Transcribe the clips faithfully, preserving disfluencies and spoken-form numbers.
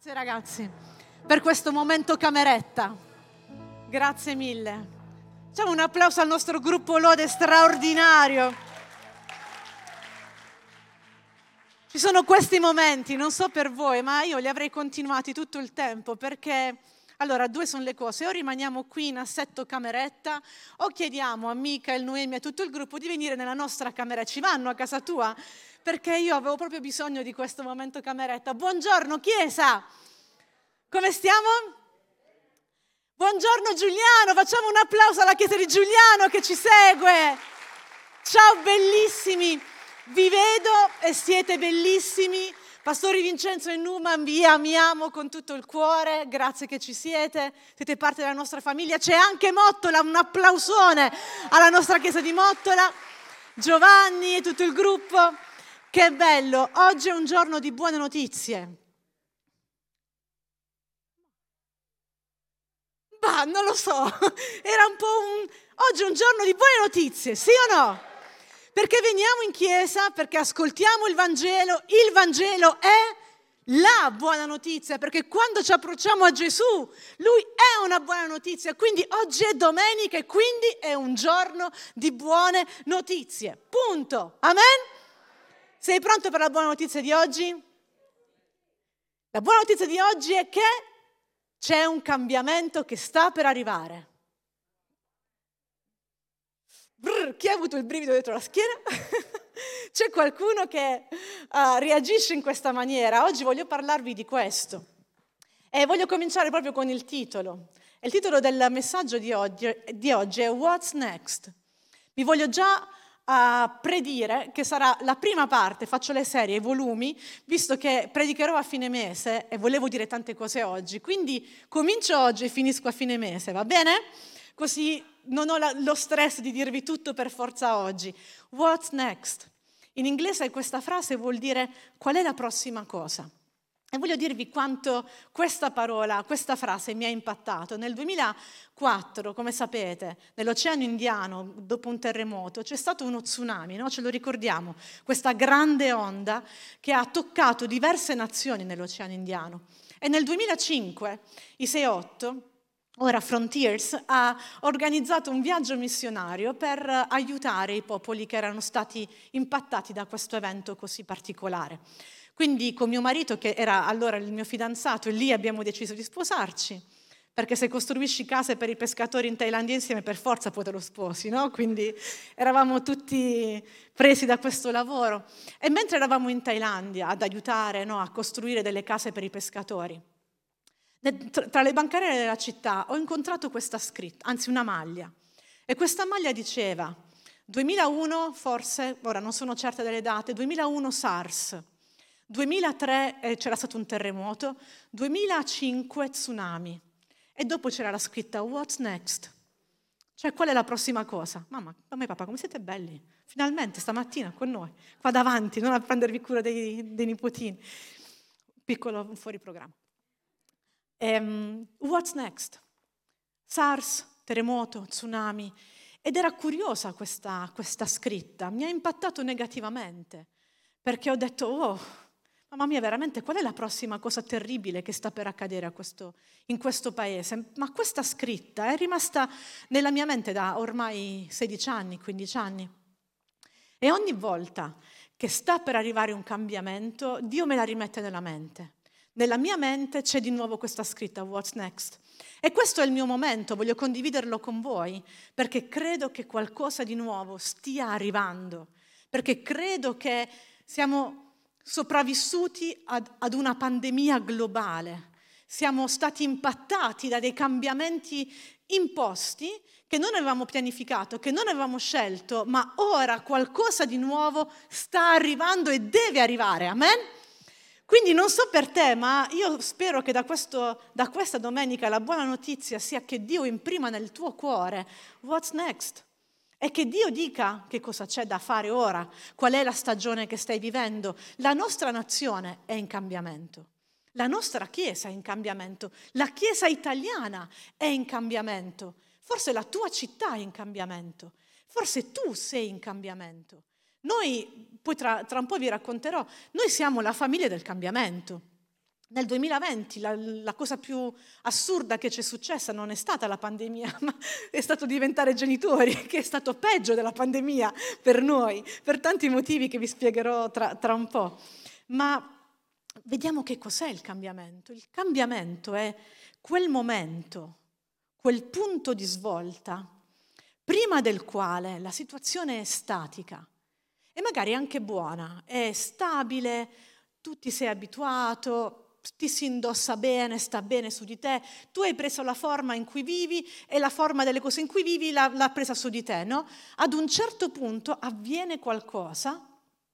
Grazie ragazzi per questo momento cameretta. Grazie mille. Facciamo un applauso al nostro gruppo Lode straordinario. Ci sono questi momenti, non so per voi, ma io li avrei continuati tutto il tempo perché, allora, due sono le cose: o rimaniamo qui in assetto cameretta o chiediamo a Michael, Noemi e a tutto il gruppo di venire nella nostra cameretta. Ci vanno a casa tua? Perché io avevo proprio bisogno di questo momento cameretta. Buongiorno Chiesa, come stiamo? Buongiorno Giuliano, facciamo un applauso alla Chiesa di Giuliano che ci segue. Ciao bellissimi, vi vedo e siete bellissimi. Pastori Vincenzo e Numan, vi amiamo con tutto il cuore, grazie che ci siete, siete parte della nostra famiglia. C'è anche Mottola, un applausone alla nostra Chiesa di Mottola, Giovanni e tutto il gruppo. Che bello, oggi è un giorno di buone notizie. Bah, non lo so, era un po' un... Oggi è un giorno di buone notizie, sì o no? Perché veniamo in chiesa, perché ascoltiamo il Vangelo, il Vangelo è la buona notizia, perché quando ci approcciamo a Gesù, Lui è una buona notizia, quindi oggi è domenica e quindi è un giorno di buone notizie, punto, amen? Sei pronto per la buona notizia di oggi? La buona notizia di oggi è che c'è un cambiamento che sta per arrivare. Brr, chi ha avuto il brivido dietro la schiena? C'è qualcuno che uh, reagisce in questa maniera. Oggi voglio parlarvi di questo. E voglio cominciare proprio con il titolo. Il titolo del messaggio di oggi, di oggi è What's Next? Vi voglio già a predire che sarà la prima parte, faccio le serie, i volumi, visto che predicherò a fine mese e volevo dire tante cose oggi, quindi comincio oggi e finisco a fine mese, va bene? Così non ho la, lo stress di dirvi tutto per forza oggi. What's next? In inglese questa frase vuol dire qual è la prossima cosa. E voglio dirvi quanto questa parola, questa frase mi ha impattato. Nel duemilaquattro, come sapete, nell'Oceano Indiano, dopo un terremoto, c'è stato uno tsunami, no? Ce lo ricordiamo, questa grande onda che ha toccato diverse nazioni nell'Oceano Indiano. E nel duemilacinque, I sei otto, ora Frontiers, ha organizzato un viaggio missionario per aiutare i popoli che erano stati impattati da questo evento così particolare. Quindi con mio marito, che era allora il mio fidanzato, e lì abbiamo deciso di sposarci, perché se costruisci case per i pescatori in Thailandia insieme per forza poi te lo sposi, no? Quindi eravamo tutti presi da questo lavoro. E mentre eravamo in Thailandia ad aiutare, no, a costruire delle case per i pescatori, tra le bancarelle della città ho incontrato questa scritta, anzi una maglia, e questa maglia diceva duemilauno, forse, ora non sono certa delle date, duemilauno SARS, duemilatré eh, c'era stato un terremoto, duemilacinque tsunami e dopo c'era la scritta What's next? Cioè qual è la prossima cosa? Mamma, mamma e papà, come siete belli, finalmente stamattina con noi, qua davanti, non a prendervi cura dei, dei nipotini, piccolo fuori programma. Um, what's next? SARS, terremoto, tsunami. Ed era curiosa questa, questa scritta, mi ha impattato negativamente, perché ho detto, oh, mamma mia, veramente qual è la prossima cosa terribile che sta per accadere a questo, in questo paese? Ma questa scritta è rimasta nella mia mente da ormai sedici anni, quindici anni. E ogni volta che sta per arrivare un cambiamento, Dio me la rimette nella mente. Nella mia mente c'è di nuovo questa scritta, What's next? E questo è il mio momento, voglio condividerlo con voi, perché credo che qualcosa di nuovo stia arrivando, perché credo che siamo sopravvissuti ad, ad una pandemia globale, siamo stati impattati da dei cambiamenti imposti che non avevamo pianificato, che non avevamo scelto, ma ora qualcosa di nuovo sta arrivando e deve arrivare, amen? Quindi non so per te, ma io spero che da, questo, da questa domenica la buona notizia sia che Dio imprima nel tuo cuore what's next? E che Dio dica che cosa c'è da fare ora, qual è la stagione che stai vivendo. La nostra nazione è in cambiamento, la nostra Chiesa è in cambiamento, la Chiesa italiana è in cambiamento, forse la tua città è in cambiamento, forse tu sei in cambiamento. Noi, poi tra, tra un po' vi racconterò, noi siamo la famiglia del cambiamento. Nel duemilaventi la, la cosa più assurda che ci è successa non è stata la pandemia, ma è stato diventare genitori, che è stato peggio della pandemia per noi, per tanti motivi che vi spiegherò tra, tra un po'. Ma vediamo che cos'è il cambiamento. Il cambiamento è quel momento, quel punto di svolta, prima del quale la situazione è statica e magari anche buona, è stabile, tu ti sei abituato, ti si indossa bene, sta bene su di te, tu hai preso la forma in cui vivi e la forma delle cose in cui vivi l'ha, l'ha presa su di te, no? Ad un certo punto avviene qualcosa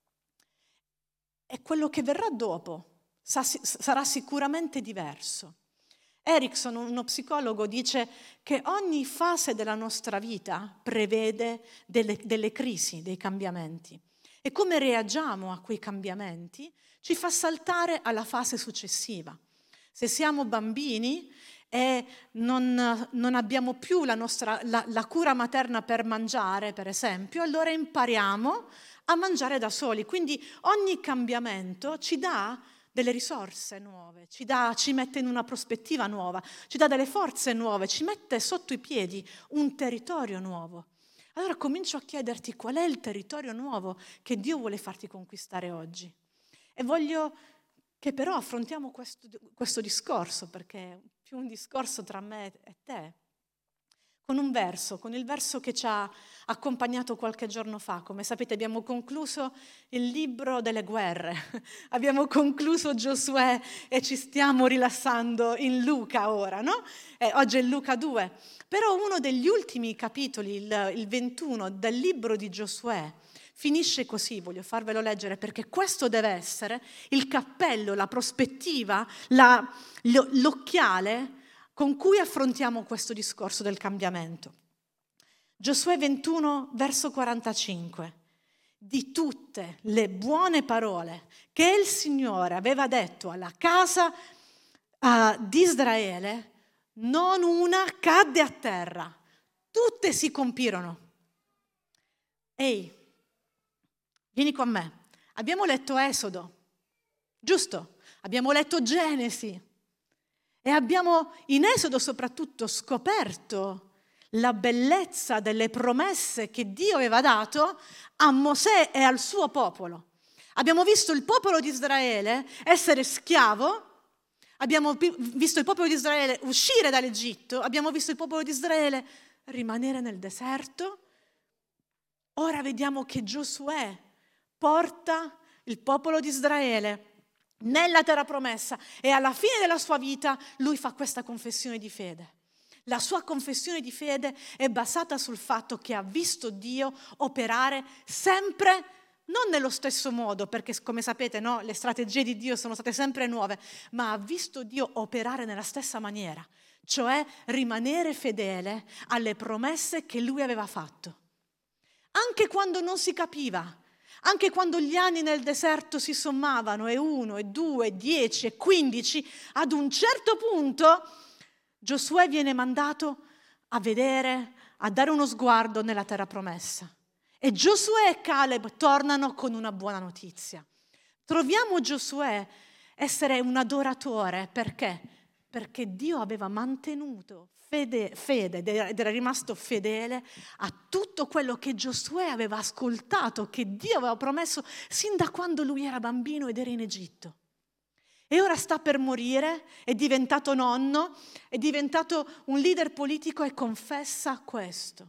e quello che verrà dopo sa, sarà sicuramente diverso. Erickson, uno psicologo, dice che ogni fase della nostra vita prevede delle, delle crisi, dei cambiamenti. E come reagiamo a quei cambiamenti ci fa saltare alla fase successiva. Se siamo bambini e non, non abbiamo più la, nostra, la, la cura materna per mangiare, per esempio, allora impariamo a mangiare da soli. Quindi ogni cambiamento ci dà delle risorse nuove, ci, dà, ci mette in una prospettiva nuova, ci dà delle forze nuove, ci mette sotto i piedi un territorio nuovo. Allora comincio a chiederti qual è il territorio nuovo che Dio vuole farti conquistare oggi. E voglio che però affrontiamo questo, questo discorso, perché è più un discorso tra me e te, con un verso, con il verso che ci ha accompagnato qualche giorno fa. Come sapete abbiamo concluso il libro delle guerre, abbiamo concluso Giosuè e ci stiamo rilassando in Luca ora, no? Eh, oggi è Luca due, però uno degli ultimi capitoli, il, il ventuno del libro di Giosuè, finisce così, voglio farvelo leggere perché questo deve essere il cappello, la prospettiva, la, l'occhiale con cui affrontiamo questo discorso del cambiamento. Giosuè ventuno, verso quarantacinque. Di tutte le buone parole che il Signore aveva detto alla casa uh, di Israele, non una cadde a terra, tutte si compirono. Ehi, vieni con me. Abbiamo letto Esodo, giusto? Abbiamo letto Genesi e abbiamo in Esodo soprattutto scoperto la bellezza delle promesse che Dio aveva dato a Mosè e al suo popolo. Abbiamo visto il popolo di Israele essere schiavo, abbiamo visto il popolo di Israele uscire dall'Egitto, abbiamo visto il popolo di Israele rimanere nel deserto. Ora vediamo che Giosuè porta il popolo di Israele nella terra promessa e alla fine della sua vita lui fa questa confessione di fede. La sua confessione di fede è basata sul fatto che ha visto Dio operare sempre, non nello stesso modo, perché come sapete no, le strategie di Dio sono state sempre nuove, ma ha visto Dio operare nella stessa maniera, cioè rimanere fedele alle promesse che lui aveva fatto. Anche quando non si capiva, anche quando gli anni nel deserto si sommavano, e uno, e due, e dieci, e quindici, ad un certo punto Giosuè viene mandato a vedere, a dare uno sguardo nella terra promessa. E Giosuè e Caleb tornano con una buona notizia. Troviamo Giosuè essere un adoratore, perché? Perché Dio aveva mantenuto fede, fede ed era rimasto fedele a tutto quello che Giosuè aveva ascoltato, che Dio aveva promesso sin da quando lui era bambino ed era in Egitto. E ora sta per morire, è diventato nonno, è diventato un leader politico e confessa questo.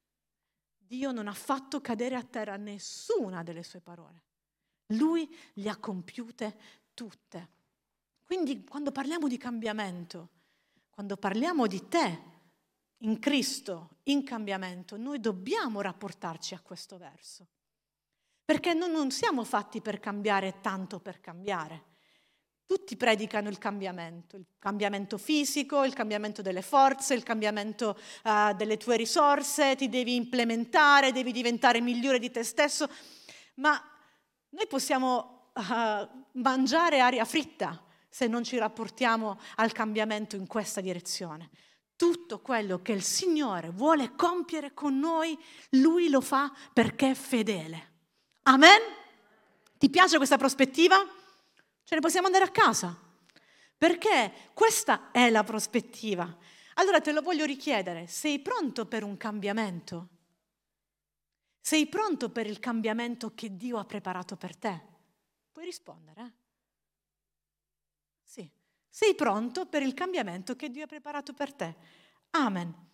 Dio non ha fatto cadere a terra nessuna delle sue parole. Lui le ha compiute tutte. Quindi quando parliamo di cambiamento, quando parliamo di te in Cristo, in cambiamento, noi dobbiamo rapportarci a questo verso. Perché noi non siamo fatti per cambiare tanto per cambiare. Tutti predicano il cambiamento, il cambiamento fisico, il cambiamento delle forze, il cambiamento uh, delle tue risorse, ti devi implementare, devi diventare migliore di te stesso, ma noi possiamo uh, mangiare aria fritta se non ci rapportiamo al cambiamento in questa direzione. Tutto quello che il Signore vuole compiere con noi, Lui lo fa perché è fedele. Amen? Ti piace questa prospettiva? Ce ne possiamo andare a casa. Perché questa è la prospettiva. Allora te lo voglio richiedere, sei pronto per un cambiamento? Sei pronto per il cambiamento che Dio ha preparato per te? Puoi rispondere, eh? Sì. Sei pronto per il cambiamento che Dio ha preparato per te? Amen.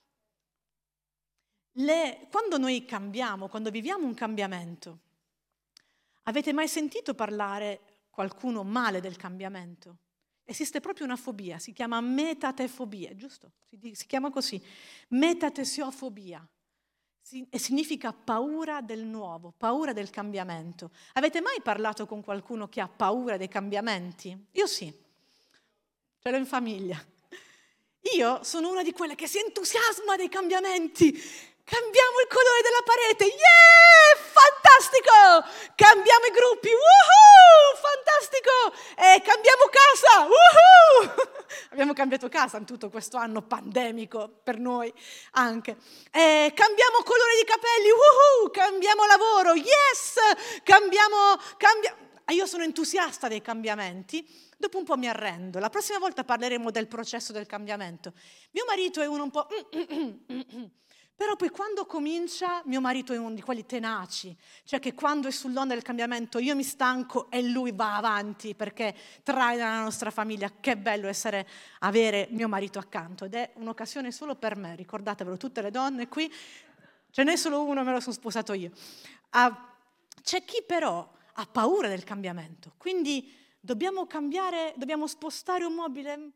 Le, quando noi cambiamo, quando viviamo un cambiamento, avete mai sentito parlare qualcuno male del cambiamento? Esiste proprio una fobia, si chiama metatefobia, giusto? Si, si chiama così, metatesiofobia. E significa paura del nuovo, paura del cambiamento. Avete mai parlato con qualcuno che ha paura dei cambiamenti? Io sì, ce l'ho in famiglia. Io sono una di quelle che si entusiasma dei cambiamenti. Cambiamo il colore della parete, yeah, fantastico! Cambiamo i gruppi, woohoo, fantastico! E cambiamo casa, woohoo! Abbiamo cambiato casa in tutto questo anno pandemico, per noi anche. E cambiamo colore di capelli, woohoo! Cambiamo lavoro, yes! Cambiamo, cambia... Io sono entusiasta dei cambiamenti. Dopo un po' mi arrendo. La prossima volta parleremo del processo del cambiamento. Mio marito è uno un po'... Però poi quando comincia, mio marito è uno di quelli tenaci, cioè che quando è sull'onda del cambiamento io mi stanco e lui va avanti perché traina la nostra famiglia. Che bello essere, avere mio marito accanto, ed è un'occasione solo per me, ricordatevelo, tutte le donne qui, ce n'è solo uno, me lo sono sposato io. Uh, c'è chi però ha paura del cambiamento, quindi dobbiamo cambiare, dobbiamo spostare un mobile...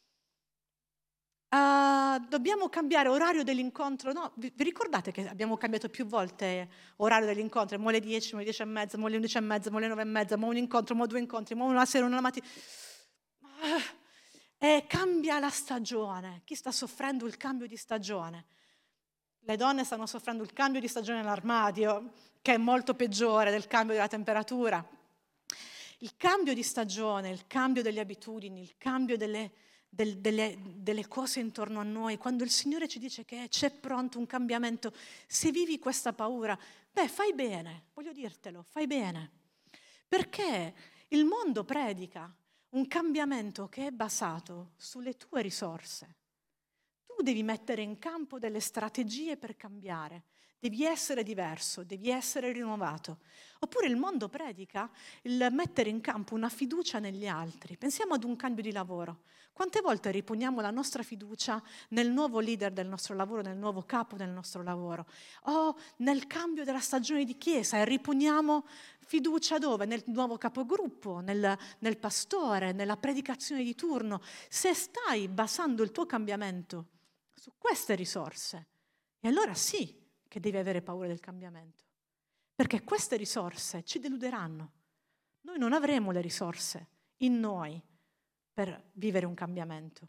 Uh, dobbiamo cambiare orario dell'incontro, no? Vi, vi ricordate che abbiamo cambiato più volte orario dell'incontro? Mo' le dieci, mo' le dieci e mezza, mo' le undici e mezza, mo' le nove e mezza, mo' un incontro, mo' due incontri, mo' una sera, una mattina. Uh, e cambia la stagione. Chi sta soffrendo il cambio di stagione? Le donne stanno soffrendo il cambio di stagione nell'armadio, che è molto peggiore del cambio della temperatura. Il cambio di stagione, il cambio delle abitudini, il cambio delle... Del, delle, delle cose intorno a noi, quando il Signore ci dice che c'è pronto un cambiamento, se vivi questa paura, beh, fai bene, voglio dirtelo, fai bene, perché il mondo predica un cambiamento che è basato sulle tue risorse. Tu devi mettere in campo delle strategie per cambiare, devi essere diverso, devi essere rinnovato. Oppure il mondo predica il mettere in campo una fiducia negli altri. Pensiamo ad un cambio di lavoro. Quante volte riponiamo la nostra fiducia nel nuovo leader del nostro lavoro, nel nuovo capo del nostro lavoro? O nel cambio della stagione di chiesa e riponiamo fiducia dove? Nel nuovo capogruppo, nel, nel pastore, nella predicazione di turno. Se stai basando il tuo cambiamento su queste risorse, e allora sì che devi avere paura del cambiamento, perché queste risorse ci deluderanno. Noi non avremo le risorse in noi per vivere un cambiamento.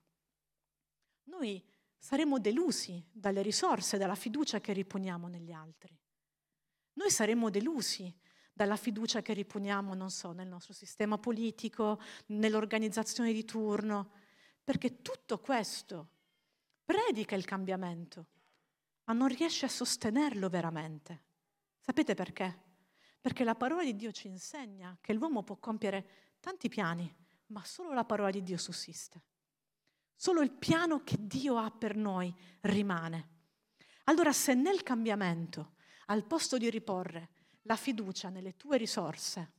Noi saremo delusi dalle risorse, dalla fiducia che riponiamo negli altri. Noi saremo delusi dalla fiducia che riponiamo, non so, nel nostro sistema politico, nell'organizzazione di turno, perché tutto questo predica il cambiamento, ma non riesce a sostenerlo veramente. Sapete perché? Perché la parola di Dio ci insegna che l'uomo può compiere tanti piani, ma solo la parola di Dio sussiste. Solo il piano che Dio ha per noi rimane. Allora, se nel cambiamento, al posto di riporre la fiducia nelle tue risorse,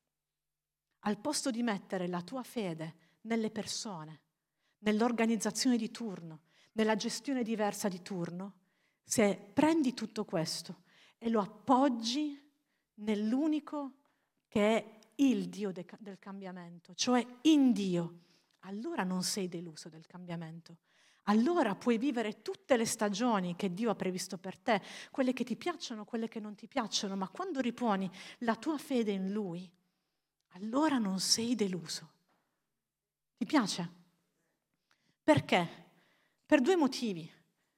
al posto di mettere la tua fede nelle persone, nell'organizzazione di turno, nella gestione diversa di turno, se prendi tutto questo e lo appoggi nell'unico che è il Dio de- del cambiamento, cioè in Dio, allora non sei deluso del cambiamento. Allora puoi vivere tutte le stagioni che Dio ha previsto per te, quelle che ti piacciono, quelle che non ti piacciono, ma quando riponi la tua fede in Lui, allora non sei deluso. Ti piace? Perché? Per due motivi.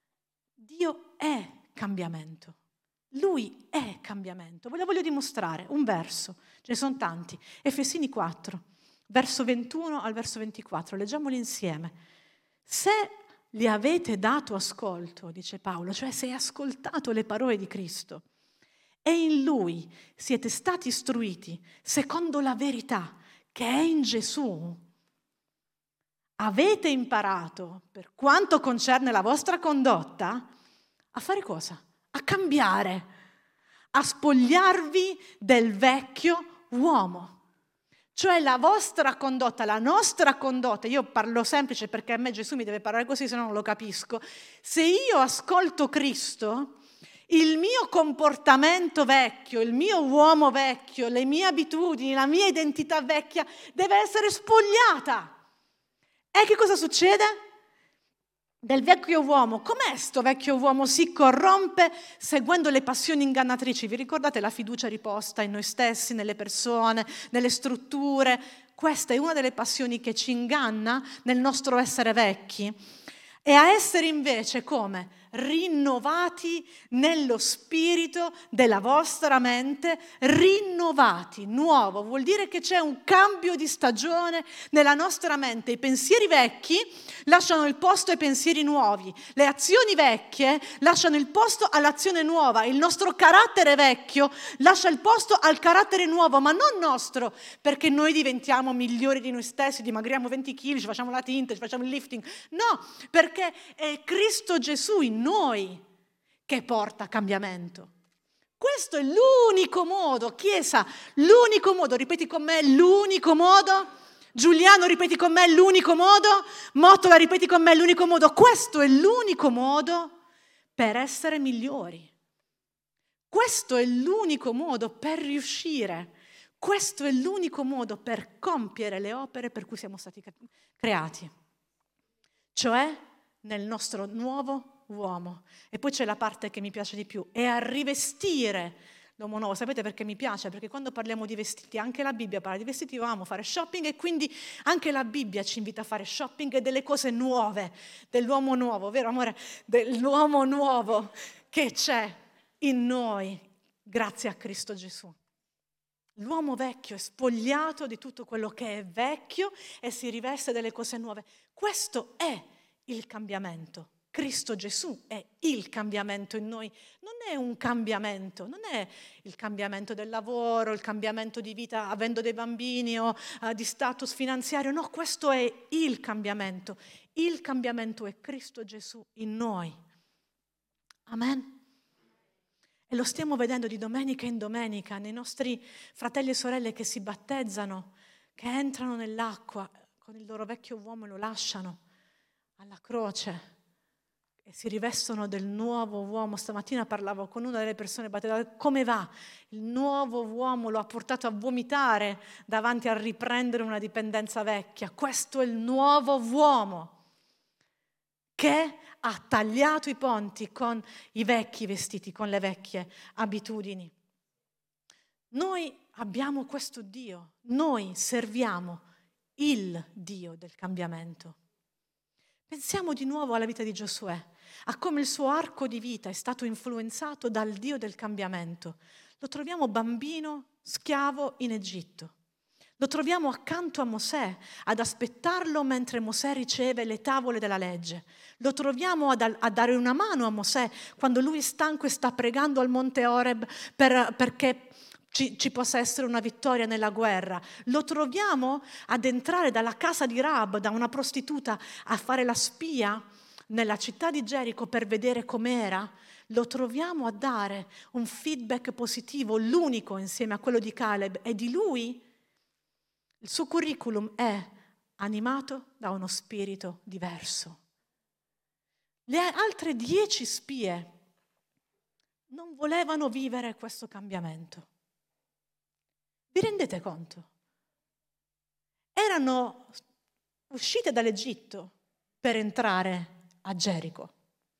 Dio è cambiamento. Lui è cambiamento. Ve lo voglio dimostrare. Un verso, ce ne sono tanti. Efesini quattro, verso ventuno al verso ventiquattro. Leggiamoli insieme. Se gli avete dato ascolto, dice Paolo, cioè se hai ascoltato le parole di Cristo e in Lui siete stati istruiti secondo la verità che è in Gesù, avete imparato, per quanto concerne la vostra condotta, a fare cosa? A cambiare, a spogliarvi del vecchio uomo. Cioè la vostra condotta, la nostra condotta, io parlo semplice perché a me Gesù mi deve parlare così, se no non lo capisco. Se io ascolto Cristo, il mio comportamento vecchio, il mio uomo vecchio, le mie abitudini, la mia identità vecchia deve essere spogliata. E che cosa succede? Del vecchio uomo, com'è sto vecchio uomo? Si corrompe seguendo le passioni ingannatrici. Vi ricordate la fiducia riposta in noi stessi, nelle persone, nelle strutture? Questa è una delle passioni che ci inganna nel nostro essere vecchi. E a essere invece come? Rinnovati nello spirito della vostra mente, rinnovati, nuovo, vuol dire che c'è un cambio di stagione nella nostra mente. I pensieri vecchi lasciano il posto ai pensieri nuovi, le azioni vecchie lasciano il posto all'azione nuova, il nostro carattere vecchio lascia il posto al carattere nuovo, ma non nostro, perché noi diventiamo migliori di noi stessi, dimagriamo venti chili, ci facciamo la tinta, ci facciamo il lifting, no, perché è Cristo Gesù in noi che porta cambiamento. Questo è l'unico modo, Chiesa, l'unico modo, ripeti con me, l'unico modo. Giuliano, ripeti con me, l'unico modo. Mottola, ripeti con me, l'unico modo. Questo è l'unico modo per essere migliori. Questo è l'unico modo per riuscire. Questo è l'unico modo per compiere le opere per cui siamo stati creati. Cioè nel nostro nuovo uomo. E poi c'è la parte che mi piace di più, è a rivestire l'uomo nuovo. Sapete perché mi piace? Perché quando parliamo di vestiti, anche la Bibbia parla di vestiti, io amo fare shopping e quindi anche la Bibbia ci invita a fare shopping delle cose nuove, dell'uomo nuovo, vero amore? Dell'uomo nuovo che c'è in noi grazie a Cristo Gesù. L'uomo vecchio è spogliato di tutto quello che è vecchio e si riveste delle cose nuove. Questo è il cambiamento. Cristo Gesù è il cambiamento in noi. Non è un cambiamento, non è il cambiamento del lavoro, il cambiamento di vita avendo dei bambini o uh, di status finanziario. No, questo è il cambiamento. Il cambiamento è Cristo Gesù in noi. Amen. E lo stiamo vedendo di domenica in domenica nei nostri fratelli e sorelle che si battezzano, che entrano nell'acqua con il loro vecchio uomo e lo lasciano alla croce e si rivestono del nuovo uomo. Stamattina parlavo con una delle persone battezzate, come va? Il nuovo uomo lo ha portato a vomitare davanti a riprendere una dipendenza vecchia. Questo è il nuovo uomo che ha tagliato i ponti con i vecchi vestiti, con le vecchie abitudini. Noi abbiamo questo Dio, noi serviamo il Dio del cambiamento. Pensiamo di nuovo alla vita di Giosuè, a come il suo arco di vita è stato influenzato dal Dio del cambiamento. Lo troviamo bambino, schiavo in Egitto. Lo troviamo accanto a Mosè, ad aspettarlo mentre Mosè riceve le tavole della legge. Lo troviamo ad, a dare una mano a Mosè quando lui è stanco e sta pregando al monte Oreb per, perché ci, ci possa essere una vittoria nella guerra. Lo troviamo ad entrare dalla casa di Rahab, da una prostituta, a fare la spia nella città di Gerico per vedere com'era. Lo troviamo a dare un feedback positivo, l'unico insieme a quello di Caleb, e di lui il suo curriculum è animato da uno spirito diverso. Le altre dieci spie non volevano vivere questo cambiamento. Vi rendete conto? Erano uscite dall'Egitto per entrare a Gerico.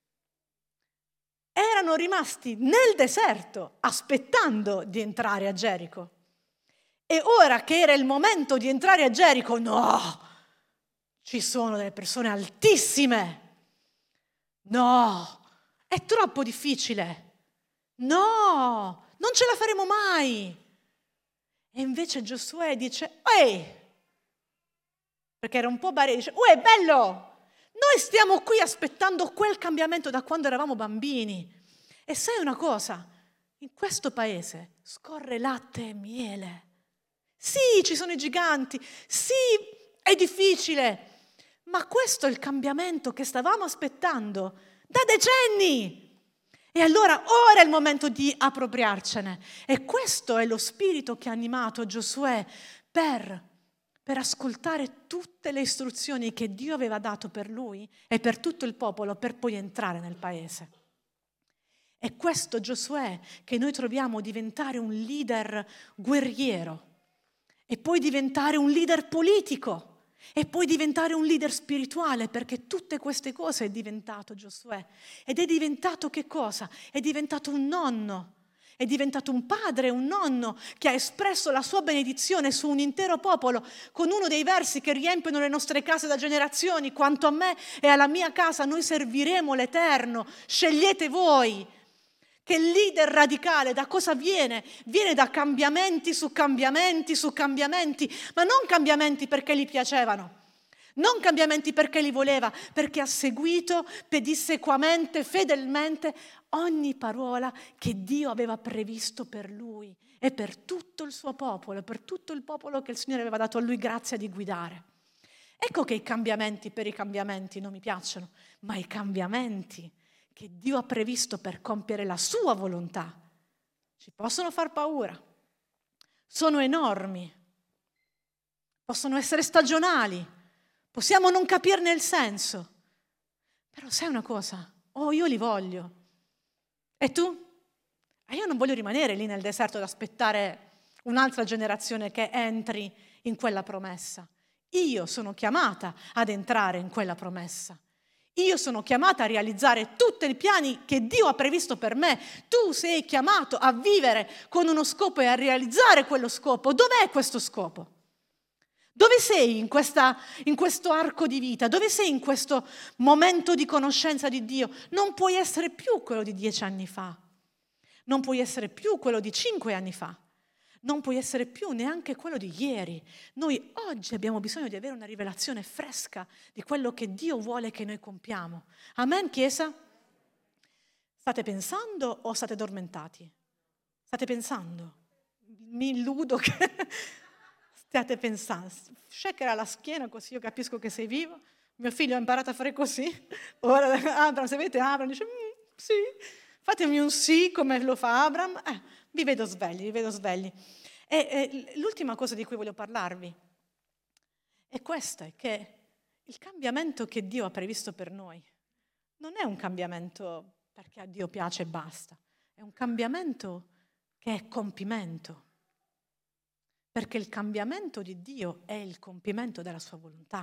Erano rimasti nel deserto aspettando di entrare a Gerico. E ora che era il momento di entrare a Gerico, no, ci sono delle persone altissime. No, è troppo difficile. No, non ce la faremo mai. E invece Giosuè dice, ehi, perché era un po' barriere, dice, uè, bello, noi stiamo qui aspettando quel cambiamento da quando eravamo bambini. E sai una cosa, in questo paese scorre latte e miele. Sì, ci sono i giganti, sì, è difficile, ma questo è il cambiamento che stavamo aspettando da decenni. E allora ora è il momento di appropriarcene. E questo è lo spirito che ha animato Giosuè per, per ascoltare tutte le istruzioni che Dio aveva dato per lui e per tutto il popolo per poi entrare nel paese. È questo Giosuè che noi troviamo diventare un leader guerriero e poi diventare un leader politico e poi diventare un leader spirituale, perché tutte queste cose è diventato Giosuè. Ed è diventato che cosa? È diventato un nonno, è diventato un padre, un nonno che ha espresso la sua benedizione su un intero popolo con uno dei versi che riempiono le nostre case da generazioni: quanto a me e alla mia casa noi serviremo l'Eterno, scegliete voi. Che il leader radicale da cosa viene? Viene da cambiamenti su cambiamenti su cambiamenti, ma non cambiamenti perché gli piacevano, non cambiamenti perché li voleva, perché ha seguito pedissequamente, fedelmente ogni parola che Dio aveva previsto per lui e per tutto il suo popolo, per tutto il popolo che il Signore aveva dato a lui grazia di guidare. Ecco che i cambiamenti per i cambiamenti non mi piacciono, ma i cambiamenti che Dio ha previsto per compiere la sua volontà ci possono far paura, sono enormi, possono essere stagionali, possiamo non capirne il senso, però sai una cosa? Oh, io li voglio. E tu? E io non voglio rimanere lì nel deserto ad aspettare un'altra generazione che entri in quella promessa. Io sono chiamata ad entrare in quella promessa. Io sono chiamata a realizzare tutti i piani che Dio ha previsto per me. Tu sei chiamato a vivere con uno scopo e a realizzare quello scopo. Dov'è questo scopo? Dove sei in, questa, in questo arco di vita? Dove sei in questo momento di conoscenza di Dio? Non puoi essere più quello di dieci anni fa. Non puoi essere più quello di cinque anni fa. Non puoi essere più neanche quello di ieri. Noi oggi abbiamo bisogno di avere una rivelazione fresca di quello che Dio vuole che noi compiamo. Amen, Chiesa? State pensando o state addormentati? State pensando? Mi illudo che stiate pensando. Shakera la schiena così io capisco che sei vivo. Mio figlio ha imparato a fare così. Ora Abram, se vedete Abram, dice mm, sì. Fatemi un sì come lo fa Abram. Eh. Vi vedo svegli, vi vedo svegli. E, e l'ultima cosa di cui voglio parlarvi è questa, è che il cambiamento che Dio ha previsto per noi non è un cambiamento perché a Dio piace e basta, è un cambiamento che è compimento, perché il cambiamento di Dio è il compimento della sua volontà.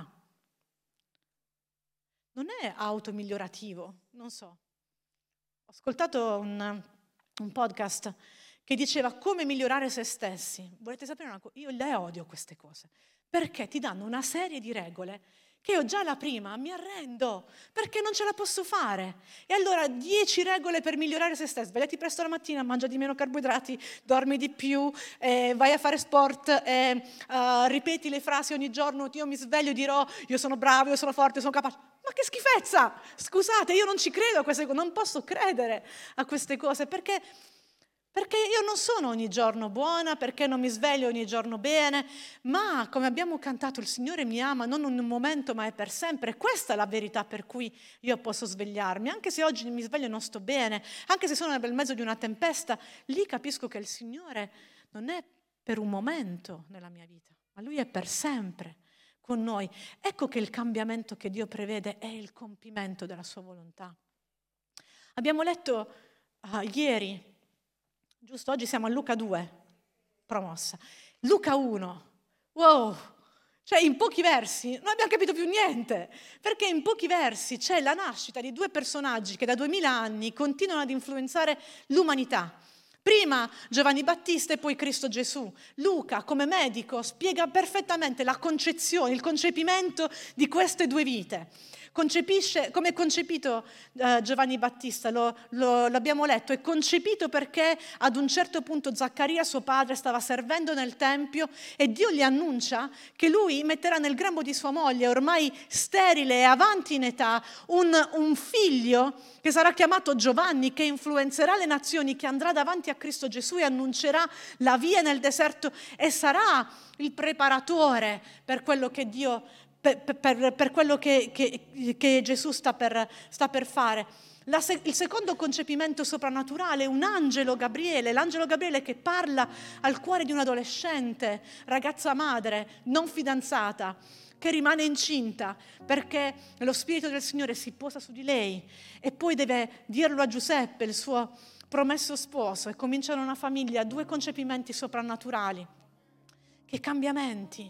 Non è automigliorativo, non so. Ho ascoltato un, un podcast che diceva come migliorare se stessi. Volete sapere una cosa? Io le odio queste cose, perché ti danno una serie di regole che io già la prima mi arrendo, perché non ce la posso fare. E allora dieci regole per migliorare se stessi. Svegliati presto la mattina, mangia di meno carboidrati, dormi di più, eh, vai a fare sport, eh, uh, ripeti le frasi ogni giorno, io mi sveglio e dirò io sono bravo, io sono forte, io sono capace. Ma che schifezza! Scusate, io non ci credo a queste cose, non posso credere a queste cose, perché... Perché io non sono ogni giorno buona, perché non mi sveglio ogni giorno bene, ma come abbiamo cantato, il Signore mi ama non in un momento ma è per sempre. Questa è la verità per cui io posso svegliarmi. Anche se oggi mi sveglio e non sto bene, anche se sono nel mezzo di una tempesta, lì capisco che il Signore non è per un momento nella mia vita, ma Lui è per sempre con noi. Ecco che il cambiamento che Dio prevede è il compimento della sua volontà. Abbiamo letto uh, ieri, giusto, oggi siamo a Luca due, promossa. Luca uno, wow, cioè in pochi versi non abbiamo capito più niente, perché in pochi versi c'è la nascita di due personaggi che da duemila anni continuano ad influenzare l'umanità. Prima Giovanni Battista e poi Cristo Gesù. Luca, come medico, spiega perfettamente la concezione, il concepimento di queste due vite. Concepisce, come è concepito uh, Giovanni Battista, lo, lo, l'abbiamo letto, è concepito perché ad un certo punto Zaccaria, suo padre, stava servendo nel Tempio e Dio gli annuncia che lui metterà nel grembo di sua moglie, ormai sterile e avanti in età, un, un figlio che sarà chiamato Giovanni, che influenzerà le nazioni, che andrà davanti a Cristo Gesù e annuncerà la via nel deserto e sarà il preparatore per quello che Dio per, per, per quello che, che, che Gesù sta per, sta per fare. La, il secondo concepimento soprannaturale è un angelo Gabriele, l'angelo Gabriele che parla al cuore di un adolescente, ragazza madre, non fidanzata, che rimane incinta perché lo Spirito del Signore si posa su di lei e poi deve dirlo a Giuseppe, il suo promesso sposo, e cominciano una famiglia, due concepimenti soprannaturali. Che cambiamenti!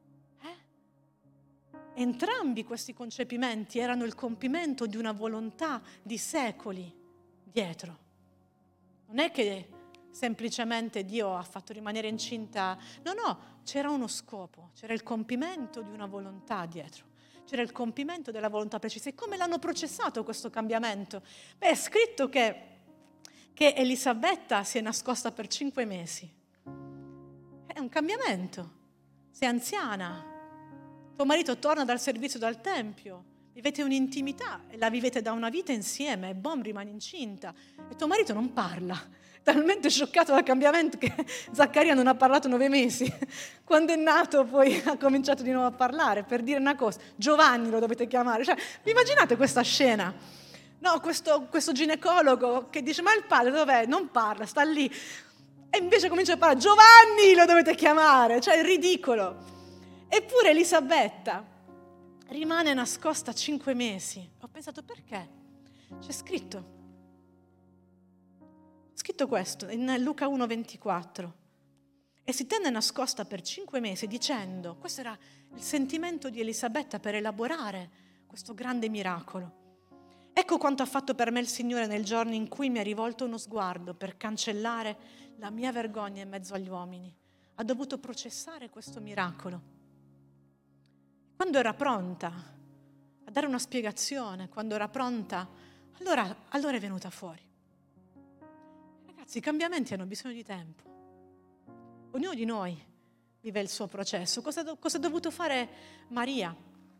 Eh? Entrambi questi concepimenti erano il compimento di una volontà di secoli dietro. Non è che semplicemente Dio ha fatto rimanere incinta, no, no, c'era uno scopo, c'era il compimento di una volontà dietro, c'era il compimento della volontà precisa. E come l'hanno processato questo cambiamento? Beh, è scritto che, che Elisabetta si è nascosta per cinque mesi. È un cambiamento, sei anziana, tuo marito torna dal servizio dal tempio, vivete un'intimità e la vivete da una vita insieme, e bom, rimane incinta e tuo marito non parla. Talmente scioccato dal cambiamento che Zaccaria non ha parlato nove mesi. Quando è nato poi ha cominciato di nuovo a parlare per dire una cosa. Giovanni lo dovete chiamare. Cioè, vi immaginate questa scena? No, questo, questo ginecologo che dice ma il padre dov'è? Non parla, sta lì. E invece comincia a parlare, Giovanni lo dovete chiamare. Cioè, è ridicolo. Eppure Elisabetta rimane nascosta cinque mesi. Ho pensato, perché? C'è scritto. Scritto questo in Luca uno ventiquattro, e si tenne nascosta per cinque mesi dicendo, questo era il sentimento di Elisabetta per elaborare questo grande miracolo: ecco quanto ha fatto per me il Signore nel giorno in cui mi ha rivolto uno sguardo per cancellare la mia vergogna in mezzo agli uomini. Ha dovuto processare questo miracolo. Quando era pronta a dare una spiegazione, quando era pronta, allora, allora è venuta fuori. I cambiamenti hanno bisogno di tempo. Ognuno di noi vive il suo processo. Cosa, cosa ha dovuto fare Maria?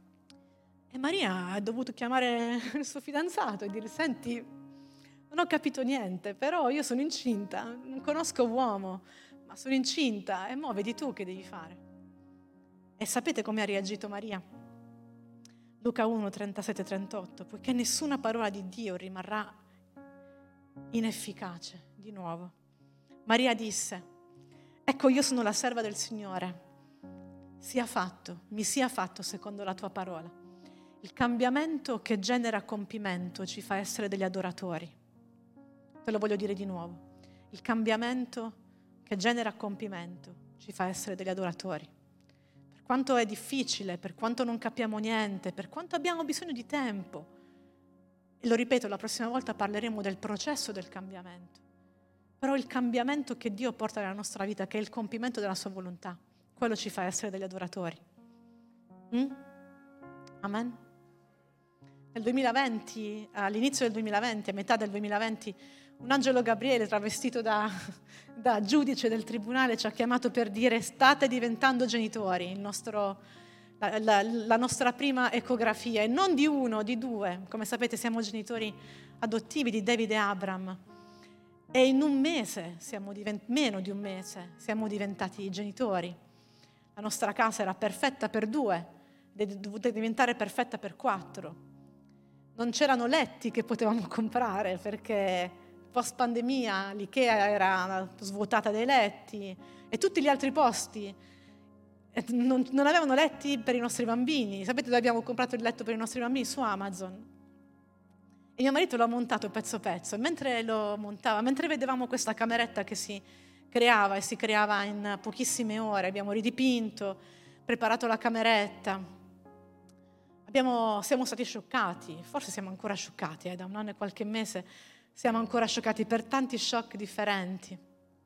E Maria ha dovuto chiamare il suo fidanzato e dire, senti, non ho capito niente, però io sono incinta, non conosco uomo, ma sono incinta, e mo vedi tu che devi fare. E sapete come ha reagito Maria? Luca uno, trentasette trentotto, poiché nessuna parola di Dio rimarrà inefficace. Di nuovo, Maria disse, ecco io sono la serva del Signore, sia fatto, mi sia fatto secondo la tua parola. Il cambiamento che genera compimento ci fa essere degli adoratori. Te lo voglio dire di nuovo. Il cambiamento che genera compimento ci fa essere degli adoratori. Per quanto è difficile, per quanto non capiamo niente, per quanto abbiamo bisogno di tempo. E lo ripeto, la prossima volta parleremo del processo del cambiamento. Però il cambiamento che Dio porta nella nostra vita, che è il compimento della sua volontà, quello ci fa essere degli adoratori. Mm? Amen? Nel duemilaventi, all'inizio del duemilaventi, a metà del duemilaventi, un angelo Gabriele travestito da, da giudice del tribunale ci ha chiamato per dire state diventando genitori, il nostro, la, la, la nostra prima ecografia, e non di uno, di due. Come sapete siamo genitori adottivi di David e Abram. E in un mese, siamo divent- meno di un mese, siamo diventati genitori. La nostra casa era perfetta per due, è dovuta diventare perfetta per quattro. Non c'erano letti che potevamo comprare perché post pandemia l'Ikea era svuotata dei letti e tutti gli altri posti non, non avevano letti per i nostri bambini. Sapete dove abbiamo comprato il letto per i nostri bambini? Su Amazon. E mio marito l'ha montato pezzo pezzo, e mentre lo montava, mentre vedevamo questa cameretta che si creava e si creava in pochissime ore, abbiamo ridipinto, preparato la cameretta, abbiamo, siamo stati scioccati, forse siamo ancora scioccati, eh, da un anno e qualche mese siamo ancora scioccati per tanti shock differenti.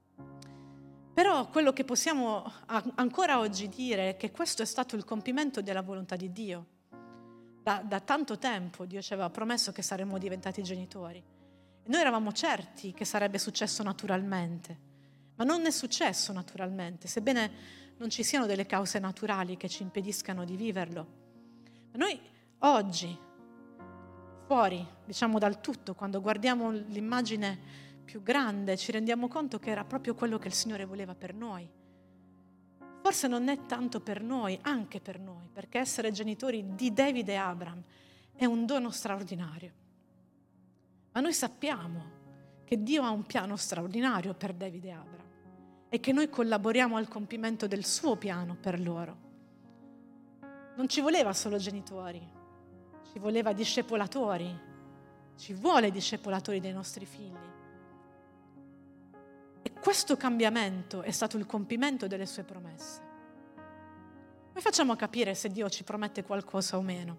Però quello che possiamo ancora oggi dire è che questo è stato il compimento della volontà di Dio. Da, da tanto tempo Dio ci aveva promesso che saremmo diventati genitori. E noi eravamo certi che sarebbe successo naturalmente, ma non è successo naturalmente, sebbene non ci siano delle cause naturali che ci impediscano di viverlo. Ma noi oggi, fuori, diciamo dal tutto, quando guardiamo l'immagine più grande, ci rendiamo conto che era proprio quello che il Signore voleva per noi. forse non è tanto per noi, anche per noi, perché essere genitori di Davide e Abram è un dono straordinario. Ma noi sappiamo che Dio ha un piano straordinario per Davide e Abram e che noi collaboriamo al compimento del suo piano per loro. Non ci voleva solo genitori, ci voleva discepolatori, ci vuole discepolatori dei nostri figli. E questo cambiamento è stato il compimento delle sue promesse. Noi facciamo capire se Dio ci promette qualcosa o meno.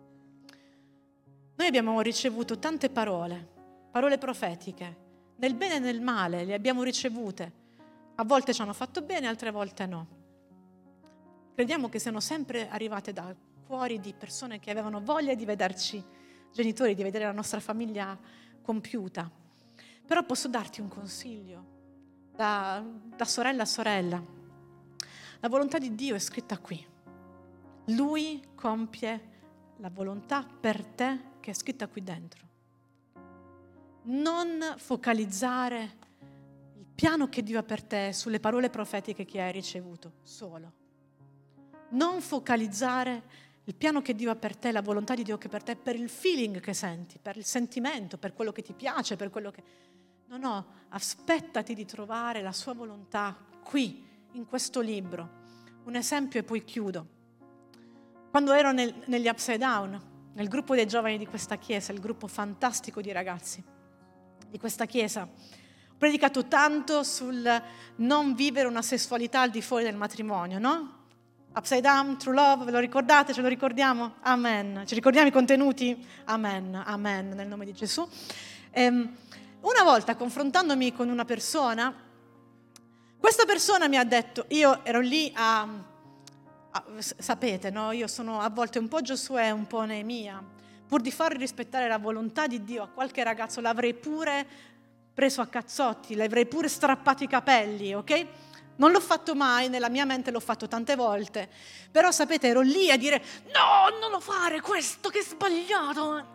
Noi abbiamo ricevuto tante parole, parole profetiche, nel bene e nel male, le abbiamo ricevute. A volte ci hanno fatto bene, altre volte no. Crediamo che siano sempre arrivate da cuori di persone che avevano voglia di vederci genitori, di vedere la nostra famiglia compiuta. Però posso darti un consiglio, da, da sorella a sorella. La volontà di Dio è scritta qui. Lui compie la volontà per te che è scritta qui dentro. Non focalizzare il piano che Dio ha per te sulle parole profetiche che hai ricevuto solo. Non focalizzare il piano che Dio ha per te, la volontà di Dio che è per te, per il feeling che senti, per il sentimento, per quello che ti piace, per quello che... No, no, aspettati di trovare la sua volontà qui, in questo libro. Un esempio e poi chiudo. Quando ero nel, negli Upside Down, nel gruppo dei giovani di questa chiesa, il gruppo fantastico di ragazzi di questa chiesa, ho predicato tanto sul non vivere una sessualità al di fuori del matrimonio, no? Upside Down, True Love, ve lo ricordate? Ce lo ricordiamo? Amen. Ci ricordiamo i contenuti? Amen, amen, nel nome di Gesù. Ehm, una volta, confrontandomi con una persona, questa persona mi ha detto, io ero lì a, a sapete, no? Io sono a volte un po' Giosuè, un po' Neemia, pur di far rispettare la volontà di Dio a qualche ragazzo l'avrei pure preso a cazzotti, l'avrei pure strappato i capelli, ok? Non l'ho fatto mai, nella mia mente l'ho fatto tante volte, però sapete, ero lì a dire no, non lo fare questo, che è sbagliato.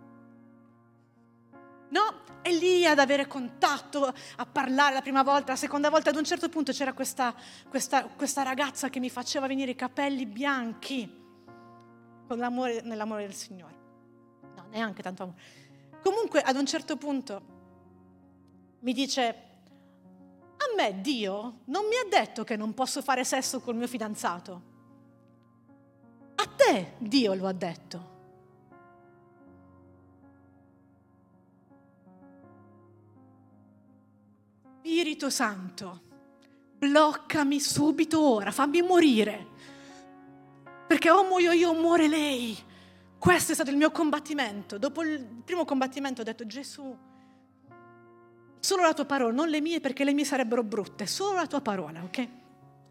No, è lì ad avere contatto, a parlare la prima volta, la seconda volta. Ad un certo punto c'era questa, questa, questa ragazza che mi faceva venire i capelli bianchi con l'amore, nell'amore del Signore. No, neanche tanto amore. Comunque ad un certo punto mi dice: a me Dio non mi ha detto che non posso fare sesso col mio fidanzato. A te Dio lo ha detto. Spirito Santo, bloccami subito ora, fammi morire, perché o muoio io o muore lei. Questo è stato il mio combattimento. Dopo il primo combattimento ho detto: Gesù, solo la tua parola, non le mie, perché le mie sarebbero brutte, solo la tua parola, ok? E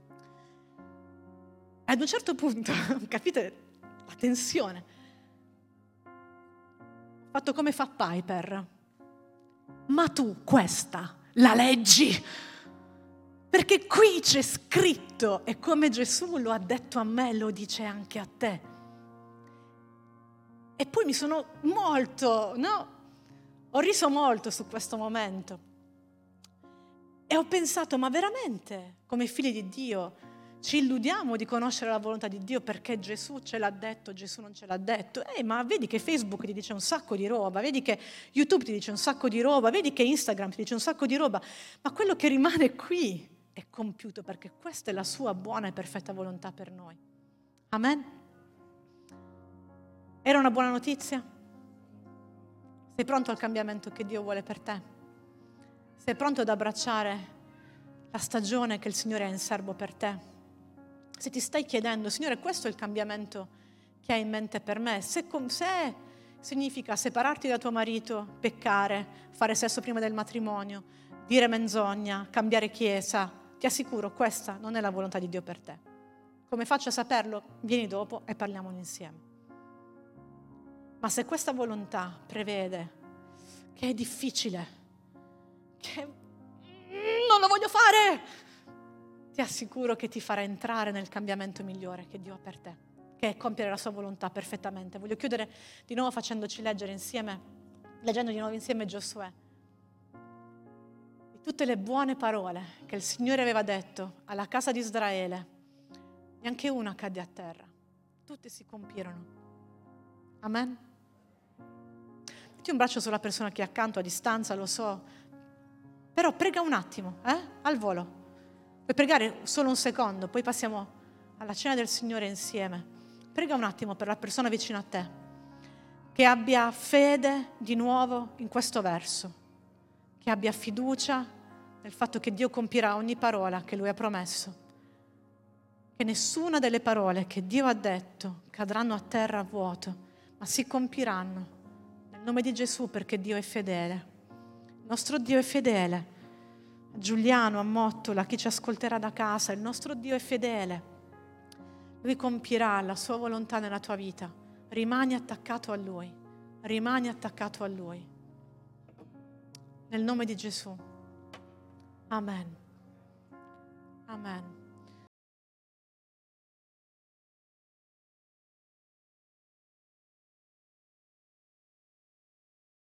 ad un certo punto, capite la tensione, ho fatto come fa Piper: ma tu questa la leggi? Perché qui c'è scritto, e come Gesù lo ha detto a me, lo dice anche a te. E poi mi sono molto, no? Ho riso molto su questo momento. E ho pensato, ma veramente, come figli di Dio, ci illudiamo di conoscere la volontà di Dio perché Gesù ce l'ha detto, Gesù non ce l'ha detto? Eh, ma vedi che Facebook ti dice un sacco di roba, vedi che YouTube ti dice un sacco di roba, vedi che Instagram ti dice un sacco di roba, ma quello che rimane qui è compiuto perché questa è la sua buona e perfetta volontà per noi. Amen? Era una buona notizia? Sei pronto al cambiamento che Dio vuole per te? Sei pronto ad abbracciare la stagione che il Signore ha in serbo per te? Se ti stai chiedendo, Signore, questo è il cambiamento che hai in mente per me, se, se significa separarti da tuo marito, peccare, fare sesso prima del matrimonio, dire menzogna, cambiare chiesa, ti assicuro, questa non è la volontà di Dio per te. Come faccio a saperlo? Vieni dopo e parliamone insieme. Ma se questa volontà prevede che è difficile, che non lo voglio fare, ti assicuro che ti farà entrare nel cambiamento migliore che Dio ha per te, che è compiere la sua volontà perfettamente. Voglio chiudere di nuovo facendoci leggere insieme, leggendo di nuovo insieme Giosuè, di tutte le buone parole che il Signore aveva detto alla casa di Israele neanche una cadde a terra, tutte si compirono. Amen? Metti un braccio sulla persona che è accanto, a distanza, lo so, però prega un attimo, eh? Al volo. Puoi pregare solo un secondo, poi passiamo alla cena del Signore insieme. Prega un attimo per la persona vicino a te, che abbia fede di nuovo in questo verso, che abbia fiducia nel fatto che Dio compirà ogni parola che Lui ha promesso, che nessuna delle parole che Dio ha detto cadranno a terra a vuoto, ma si compiranno nel nome di Gesù, perché Dio è fedele. Il nostro Dio è fedele. A Giuliano, a Mottola, a chi ci ascolterà da casa, il nostro Dio è fedele. Lui compirà la sua volontà nella tua vita. Rimani attaccato a Lui. Rimani attaccato a Lui. Nel nome di Gesù. Amen. Amen.